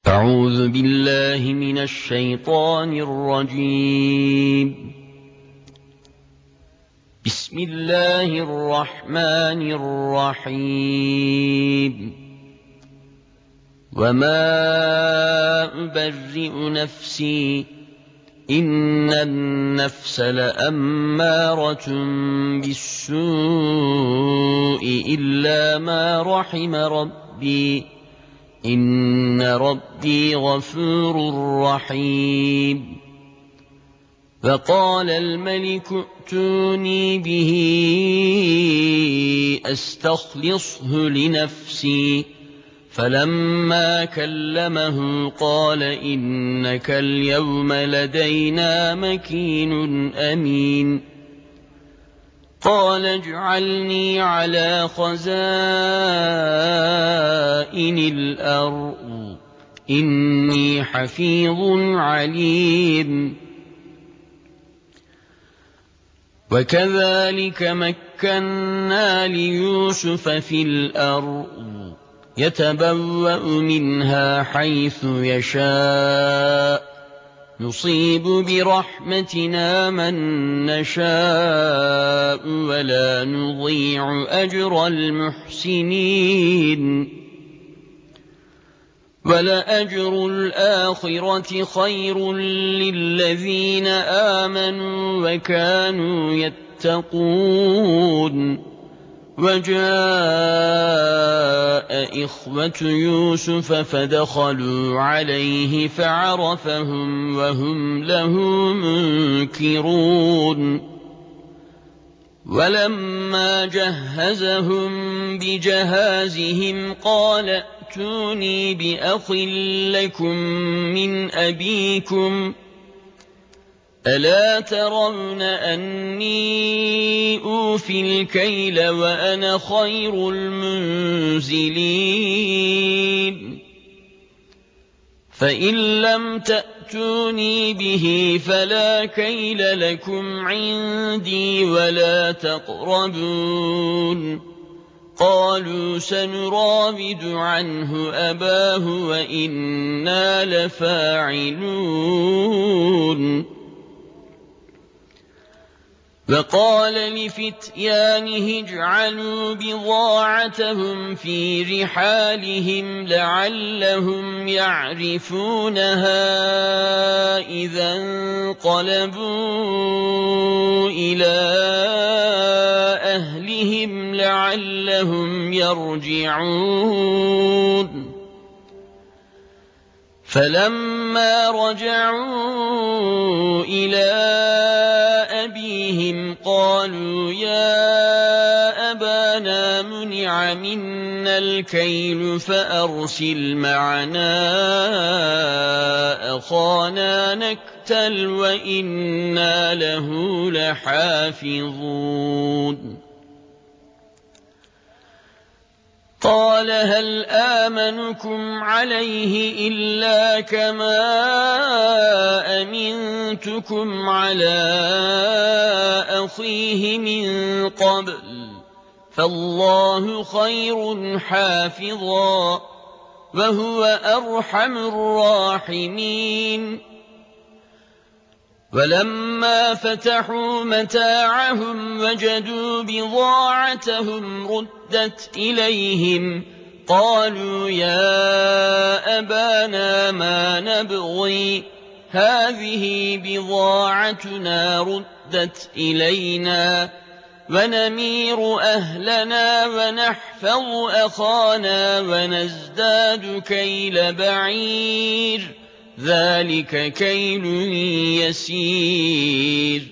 أعوذ بالله من الشيطان الرجيم. بسم الله الرحمن الرحيم. وما أبرئ نفسي إن النفس لأمارة بالسوء إلا ما رحم ربي إن ربي غفور رحيم. فقال الملك ائتوني به أستخلصه لنفسي. فلما كلمه قال إنك اليوم لدينا مكين أمين. قال اجعلني على خزائن الأرض إني حفيظ عليم. وكذلك مكنا ليوسف في الأرض يتبوأ منها حيث يشاء نصيب برحمتنا من نشاء ولا نضيع أجر المحسنين. ولأجر الآخرة خير للذين آمنوا وكانوا يتقون. وجاء إخوة يوسف فدخلوا عليه فعرفهم وهم له منكرون. ولما جهزهم بجهازهم قال ائتوني بأخ لكم من أبيكم ألا ترون أني أوفي الكيل وأنا خير المنزلين. فإن لم تأتوني به فلا كيل لكم عندي ولا تقربون. قالوا سنراود عنه أباه وإنا لفاعلون. وقال لفتيانه اجعلوا بضاعتهم في رحالهم لعلهم يعرفونها إذا انقلبوا إلى أهلهم لعلهم يرجعون. فلما رجعوا إلى أبيهم قالوا يا أبانا منع منا الكيل فأرسل معنا أخانا نكتل وإنا له لحافظون. قال هل آمنكم عليه إلا كما أمنتكم على أخيه من قبل فالله خير حافظا وهو أرحم الراحمين. ولما فتحوا متاعهم وجدوا بضاعتهم ردت إليهم قالوا يا أبانا ما نبغي هذه بضاعتنا ردت إلينا ونمير أهلنا ونحفظ أخانا ونزداد كيل بعير ذلك كيل يسير.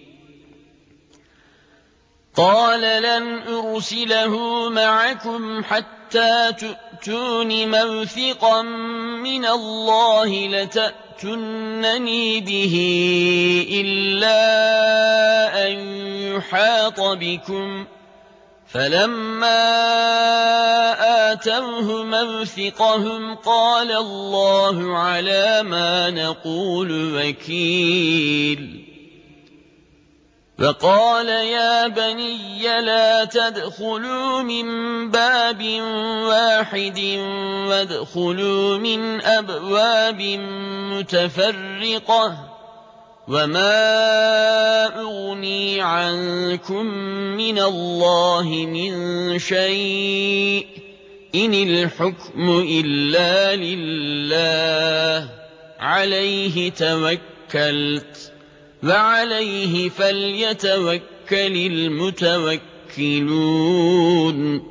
قال لن أرسله معكم حتى تؤتون موثقا من الله لتأتونني به إلا أن يحاط بكم. فلما آتوه موثقهم قال الله على ما نقول وكيل. فقال يا بني لا تدخلوا من باب واحد وادخلوا من أبواب متفرقة وما أغني عنكم من الله من شيء إن الحكم إلا لله عليه توكلت وعليه فليتوكل المتوكلون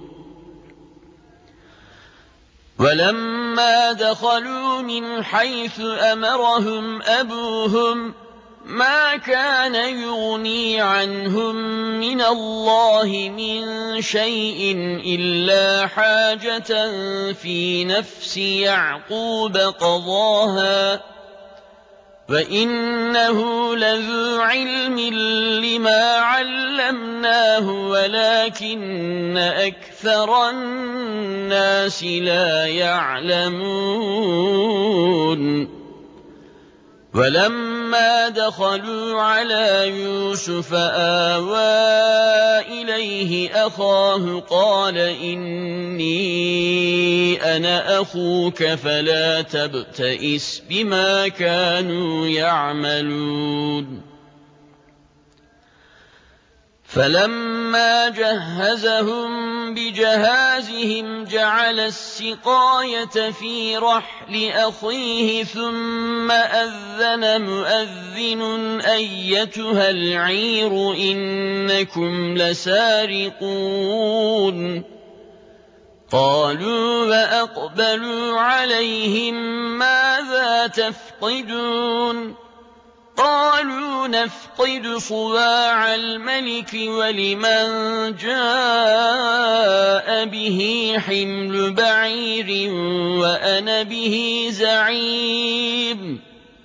ولما دخلوا من حيث أمرهم أبوهم ما كان يغني عنهم من الله من شيء إلا حاجة في نفس يعقوب قضاها وإنه لذو علم لما علمناه ولكن أكثر الناس لا يعلمون ولما دخلوا على يوسف آوى إليه أخاه قال إني أنا أخوك فلا تبتئس بما كانوا يعملون فلما جهزهم بجهازهم جعل السقاية في رحل أخيه ثم أذن مؤذن أيتها العير إنكم لسارقون قالوا وأقبلوا عليهم ماذا تفقدون قالوا نفقد صواع الملك ولمن جاء به حمل بعير وأنا به زعيم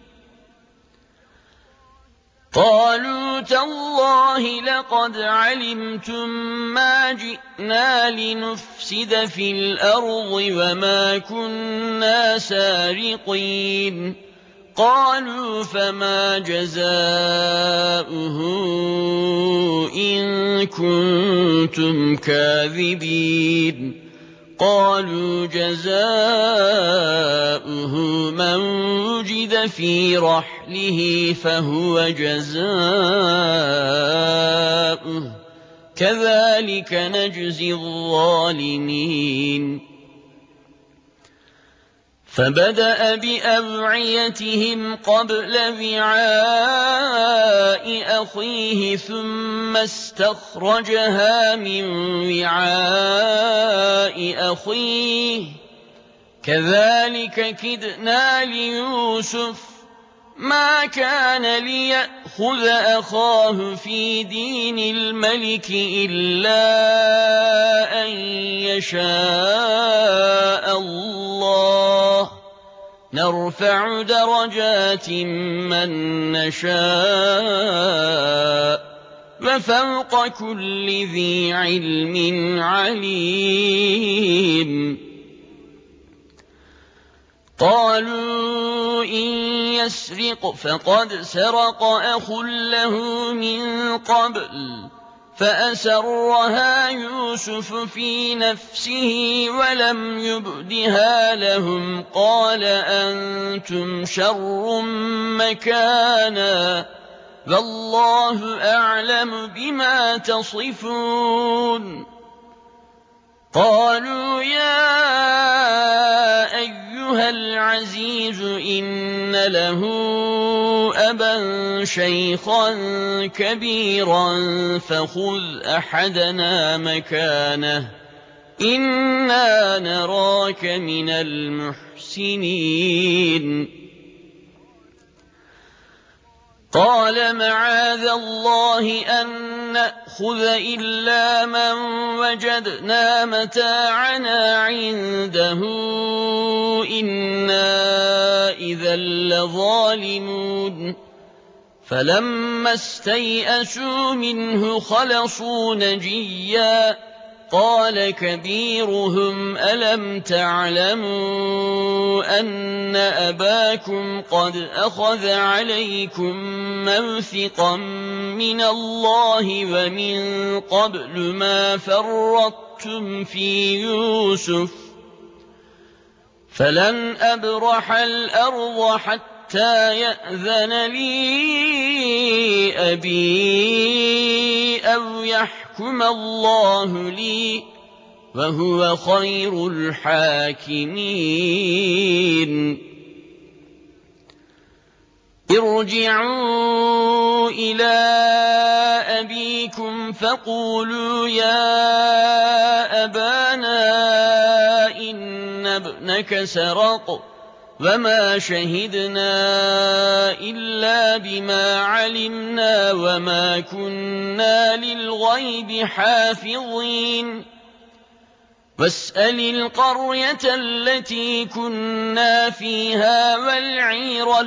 قالوا تالله لقد علمتم ما جئنا لنفسد في الأرض وما كنا سارقين قالوا فما جزاؤه إن كنتم كاذبين قالوا جزاؤه من وجد في رحله فهو جزاؤه كذلك نجزي الظالمين فبدأ بأوعيتهم قبل وعاء أخيه ثم استخرجها من وعاء أخيه كذلك كدنا ليوسف ما كان ليأخذ أخاه في دين الملك إلا أن يشاء الله نرفع درجات من نشاء وفوق كل ذي علم عليم قالوا إن يسرق فقد سرق أخ له من قبل فأسرها يوسف في نفسه ولم يبدها لهم قال أنتم شر مكانا والله أعلم بما تصفون قالوا يا أيها العزيز إن له أبا شيخا كبيرا فخذ أحدنا مكانه إنا نراك من المحسنين قال معاذ الله أن نأخذ إلا من وجدنا متاعنا عنده إنا إذا لظالمون فلما استيئسوا منه خلصوا نجيا قال كبيرهم ألم تعلموا أن أباكم قد أخذ عليكم موثقا من الله ومن قبل ما فرطتم في يوسف فلن أبرح الأرض حتى يأذن لي أبي أو يحكم الله لي وهو خير الحاكمين ارجعوا إلى أبيكم فقولوا يا أبانا إن ابنك سرق وما شهدنا إلا بما علمنا وما كنا للغيب حافظين واسأل القرية التي كنا فيها والعير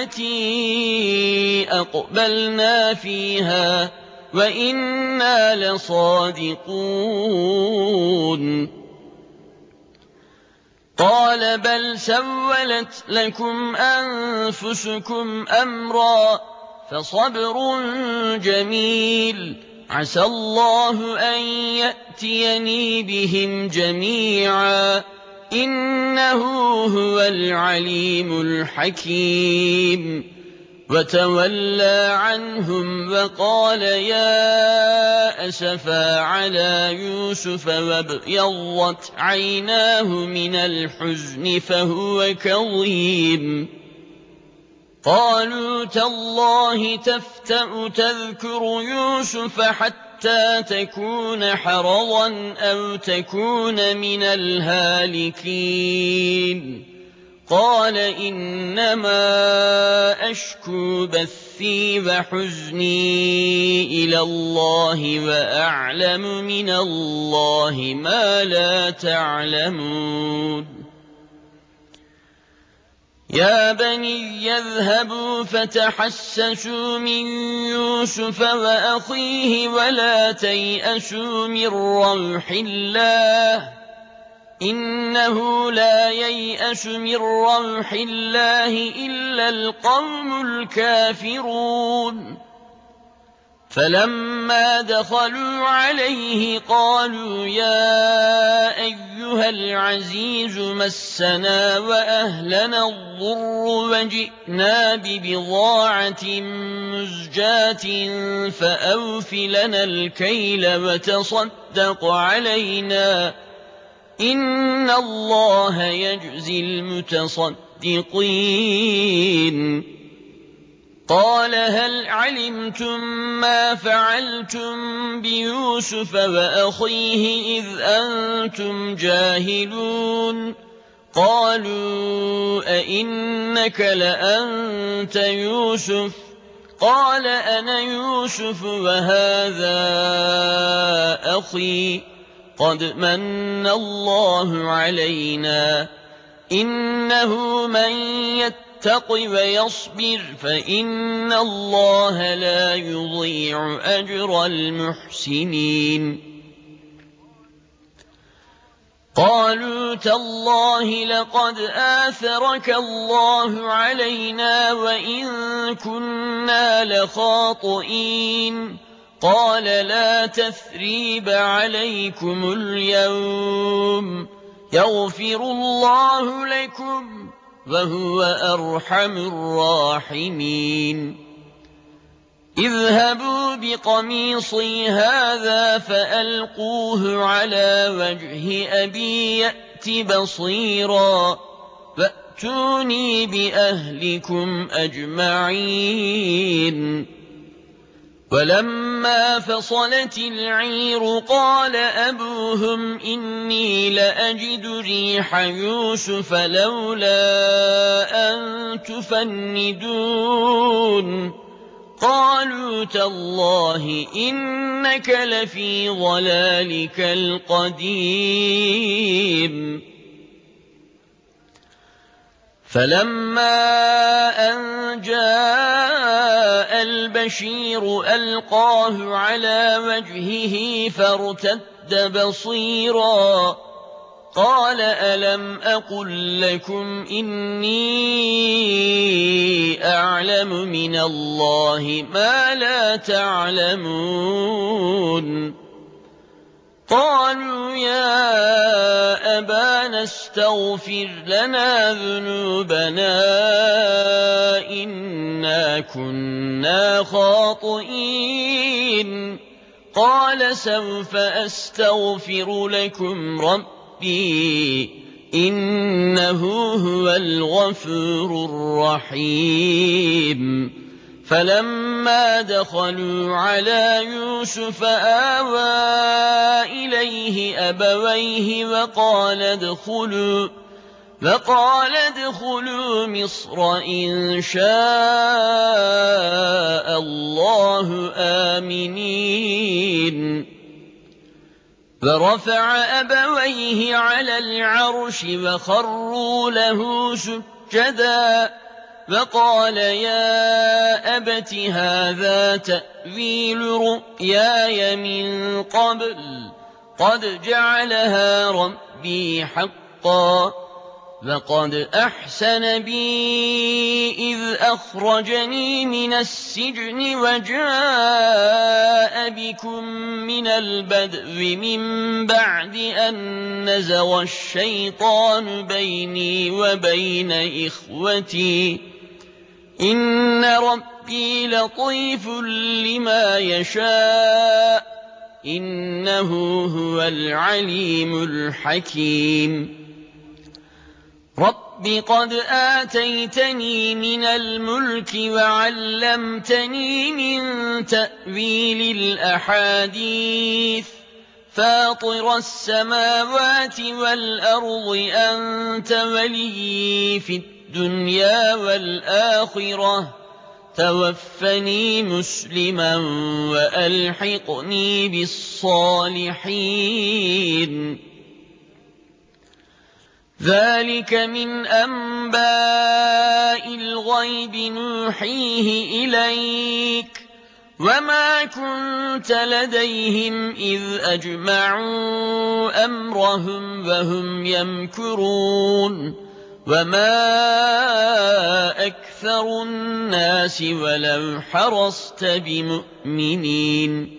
التي أقبلنا فيها وإنا لصادقون قال بل سولت لكم أنفسكم أمرا فصبر جميل عسى الله أن يأتيني بهم جميعا إنه هو العليم الحكيم وتولى عنهم وقال يا أسفا على يوسف وابيضت عيناه من الحزن فهو كظيم قالوا تالله تفتأ تذكر يوسف حتى تكون حرضا أو تكون من الهالكين قال إنما أشكو بثي وحزني إلى الله وأعلم من الله ما لا تعلمون يا بني يذهبوا فتحسسوا من يوسف وأخيه ولا تيأسوا من روح الله إنه لا ييأس من روح الله إلا القوم الكافرون فلما دخلوا عليه قالوا يا أيها العزيز مسنا وأهلنا الضر وجئنا ببضاعة مزجاة فأوف لنا الكيل وتصدق علينا إن الله يجزي المتصدقين قال هل علمتم ما فعلتم بيوسف وأخيه إذ أنتم جاهلون قالوا أئنك لأنت يوسف قال أنا يوسف وهذا أخي قد من الله علينا إنه من يتق ويصبر فإن الله لا يضيع أجر المحسنين قالوا تالله لقد آثرك الله علينا وإن كنا لخاطئين قال لا تثريب عليكم اليوم يغفر الله لكم وهو أرحم الراحمين اذهبوا بقميصي هذا فألقوه على وجه أبي يأت بصيرا وأتوني بأهلكم أجمعين ولما فصلت العير قال أبوهم إني لأجد ريح يوسف لولا أن تفندون قالوا تالله إنك لفي ضلالك القديم فلما أن جاء البشير ألقاه على وجهه فارتد أَشَدَّ بَصِيرًا قَالَ أَلَمْ أَقُل لَّكُمْ إِنِّي أَعْلَمُ مِنَ اللَّهِ مَا لَا تَعْلَمُونَ قَالُوا يَا أَبَانَا اسْتَغْفِرْ لَنَا ذُنُوبَنَا إِنَّا كُنَّا خَاطِئِينَ قَالَ سَوْفَ أَسْتَغْفِرُ لَكُمْ رَبِّي إِنَّهُ هُوَ الْغَفُورُ الرَّحِيمُ فَلَمَّا دَخَلُوا عَلَىٰ يُوسُفَ آوَىٰ إِلَيْهِ أَبَوَيْهِ وَقَالَ ادْخُلُوا مِصْرَ إِن شَاءَ اللَّهُ آمِنِينَ فَرَفَعَ أَبَوَيْهِ عَلَى الْعَرْشِ وَخَرُّوا لَهُ سُجَّدًا وَقَالَ يَا أَبَتِ هَٰذَا تَأْوِيلُ رُؤْيَايَ مِن قَبْلُ قَدْ جَعَلَهَا رَبِّي حَقًّا وَقَدْ أَحْسَنَ بِي إِذْ أَخْرَجَنِي مِنَ السِّجْنِ وَجَاءَ بِكُم مِّنَ الْبَدْوِ مِن بَعْدِ أَن نَّزَغَ الشَّيْطَانُ بَيْنِي وَبَيْنَ إِخْوَتِي ۚ إِنَّ رَبِّي لَطِيفٌ لِّمَا يَشَاءُ ۚ إِنَّهُ هُوَ الْعَلِيمُ الْحَكِيمُ رَبِّ قَدْ آتَيْتَنِي مِنَ الْمُلْكِ وَعَلَّمْتَنِي مِن تَأْوِيلِ الْأَحَادِيثِ فَاطِرَ السَّمَاوَاتِ وَالْأَرْضِ أَنتَ وَلِيِّي فِي الدُّنْيَا وَالْآخِرَةِ ۖ تَوَفَّنِي مُسْلِمًا وَأَلْحِقْنِي بِالصَّالِحِينَ ذَٰلِكَ مِنْ أَنبَاءِ الْغَيْبِ نُوحِيهِ إِلَيْكَ ۖ وَمَا كُنتَ لَدَيْهِمْ إِذْ أَجْمَعُوا أَمْرَهُمْ وَهُمْ يَمْكُرُونَ وَمَا أَكْثَرُ النَّاسِ وَلَوْ حَرَصْتَ بِمُؤْمِنِينَ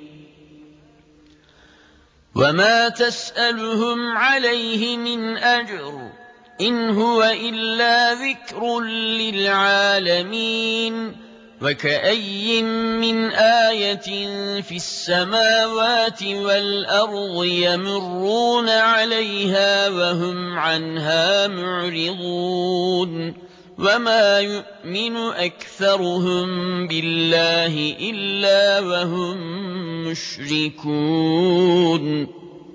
وَمَا تَسْأَلُهُمْ عَلَيْهِ مِنْ أَجْرٍ إِنْ هُوَ إِلَّا ذِكْرٌ لِّلْعَالَمِينَ وَكَأَيِّن مِّنْ آيَةٍ فِي السَّمَاوَاتِ وَالْأَرْضِ يَمُرُّونَ عَلَيْهَا وَهُمْ عَنْهَا مُعْرِضُونَ وَمَا يُؤْمِنُ أَكْثَرُهُم بِاللَّهِ إِلَّا وَهُم مُّشْرِكُونَ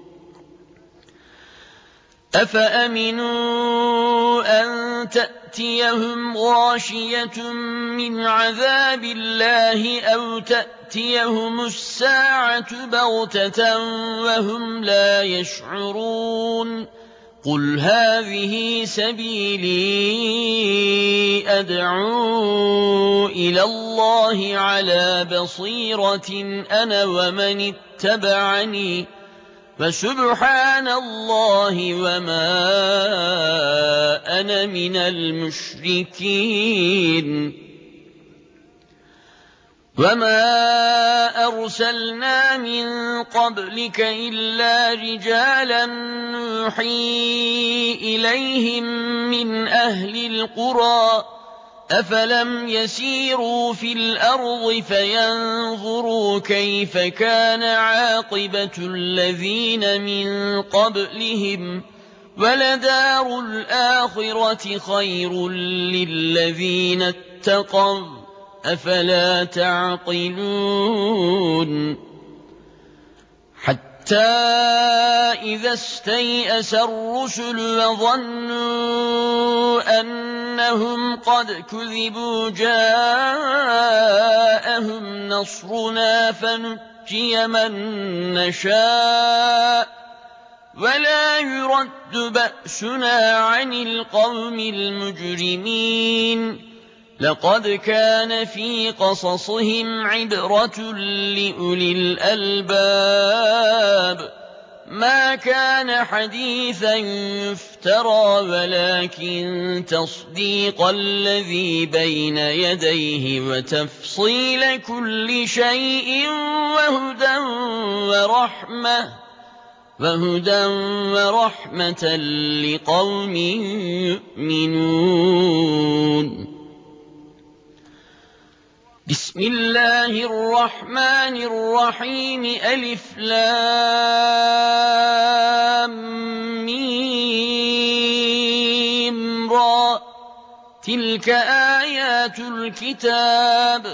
أَفَأَمِنُوا أَن تَأْتِيَهُمْ غَاشِيَةٌ مِّنْ عَذَابِ اللَّهِ أَوْ تَأْتِيَهُمُ السَّاعَةُ بَغْتَةً وَهُمْ لَا يَشْعُرُونَ قُلْ هَٰذِهِ سَبِيلِي أَدْعُو إِلَى اللَّهِ عَلَىٰ بَصِيرَةٍ أَنَا وَمَنِ اتَّبَعَنِي ۖ فَسُبْحَانَ اللَّهِ وَمَا أَنَا مِنَ الْمُشْرِكِينَ وَمَا أَرْسَلْنَا مِن قَبْلِكَ إِلَّا رِجَالًا نُّوحِي إِلَيْهِم مِّنْ أَهْلِ الْقُرَىٰ ۗ أَفَلَمْ يَسِيرُوا فِي الْأَرْضِ فَيَنظُرُوا كَيْفَ كَانَ عَاقِبَةُ الَّذِينَ مِن قَبْلِهِمْ ۗ وَلَدَارُ الْآخِرَةِ خَيْرٌ لِّلَّذِينَ اتَّقَوْا ۗ أَفَلَا تَعْقِلُونَ حَتَّىٰ إِذَا اسْتَيْأَسَ الرُّسُلُ وَظَنُّوا أَنَّهُمْ قَدْ كُذِبُوا جَاءَهُمْ نَصْرُنَا فَنُجِّيَ مَن نَّشَاءُ وَلَا يُرَدُّ بَأْسُنَا عَنِ الْقَوْمِ الْمُجْرِمِينَ لَقَدْ كَانَ فِي قَصَصِهِمْ عِبْرَةٌ لِّأُولِي الْأَلْبَابِ ما كان حديثا يفترى ولكن تصديق الذي بين يديه وتفصيل كل شيء وهدى ورحمة لقوم يؤمنون. بسم الله الرحمن الرحيم. ألف لام ميم را. تلك آيات الكتاب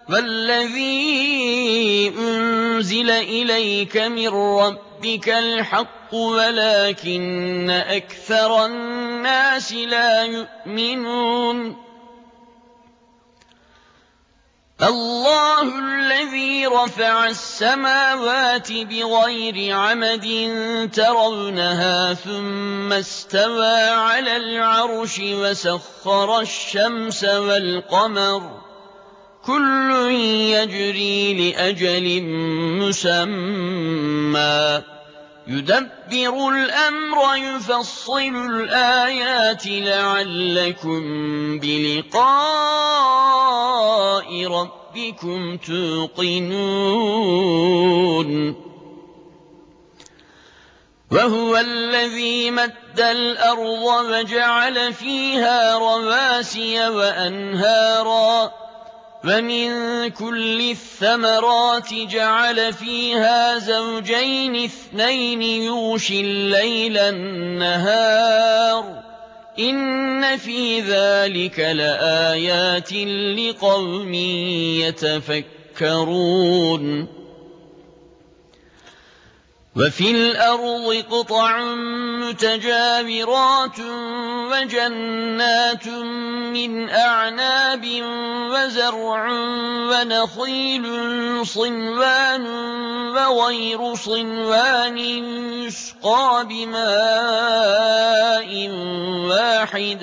والذي أنزل إليك من ربك الحق ولكن أكثر الناس لا يؤمنون. الله الذي رفع السماوات بغير عمد ترونها ثم استوى على العرش وسخر الشمس والقمر كل يجري لأجل مسمى يدبر الأمر يفصل الآيات لعلكم بلقاء ربكم توقنون. وهو الذي مد الأرض وجعل فيها رواسي وأنهارا ومن كل الثمرات جعل فيها زوجين اثنين يغشي الليل النهار إن في ذلك لآيات لقوم يتفكرون. وفي الأرض قطع متجاورات وجنات من أعناب وزرع ونخيل صنوان وغير صنوان يسقى بماء واحد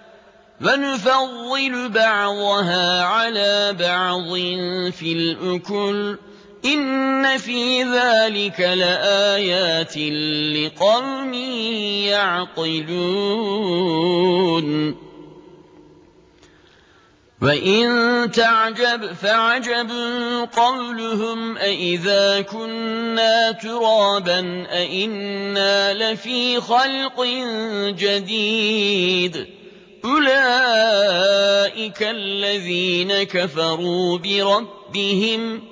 ونفضل بعضها على بعض في الأكل إن في ذلك لآيات لقوم يعقلون. وإن تعجب فعجب قولهم أإذا كنا ترابا أإنا لفي خلق جديد أولئك الذين كفروا بربهم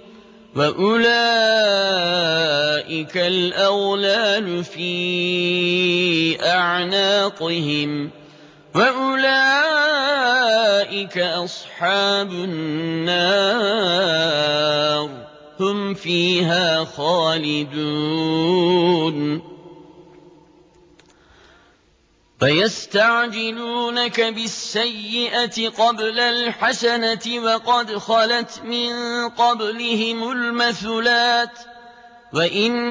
وأولئك الأغلال في أعناقهم وأولئك أصحاب النار هم فيها خالدون. فيستعجلونك بالسيئة قبل الحسنة وقد خلت من قبلهم المثلات وإن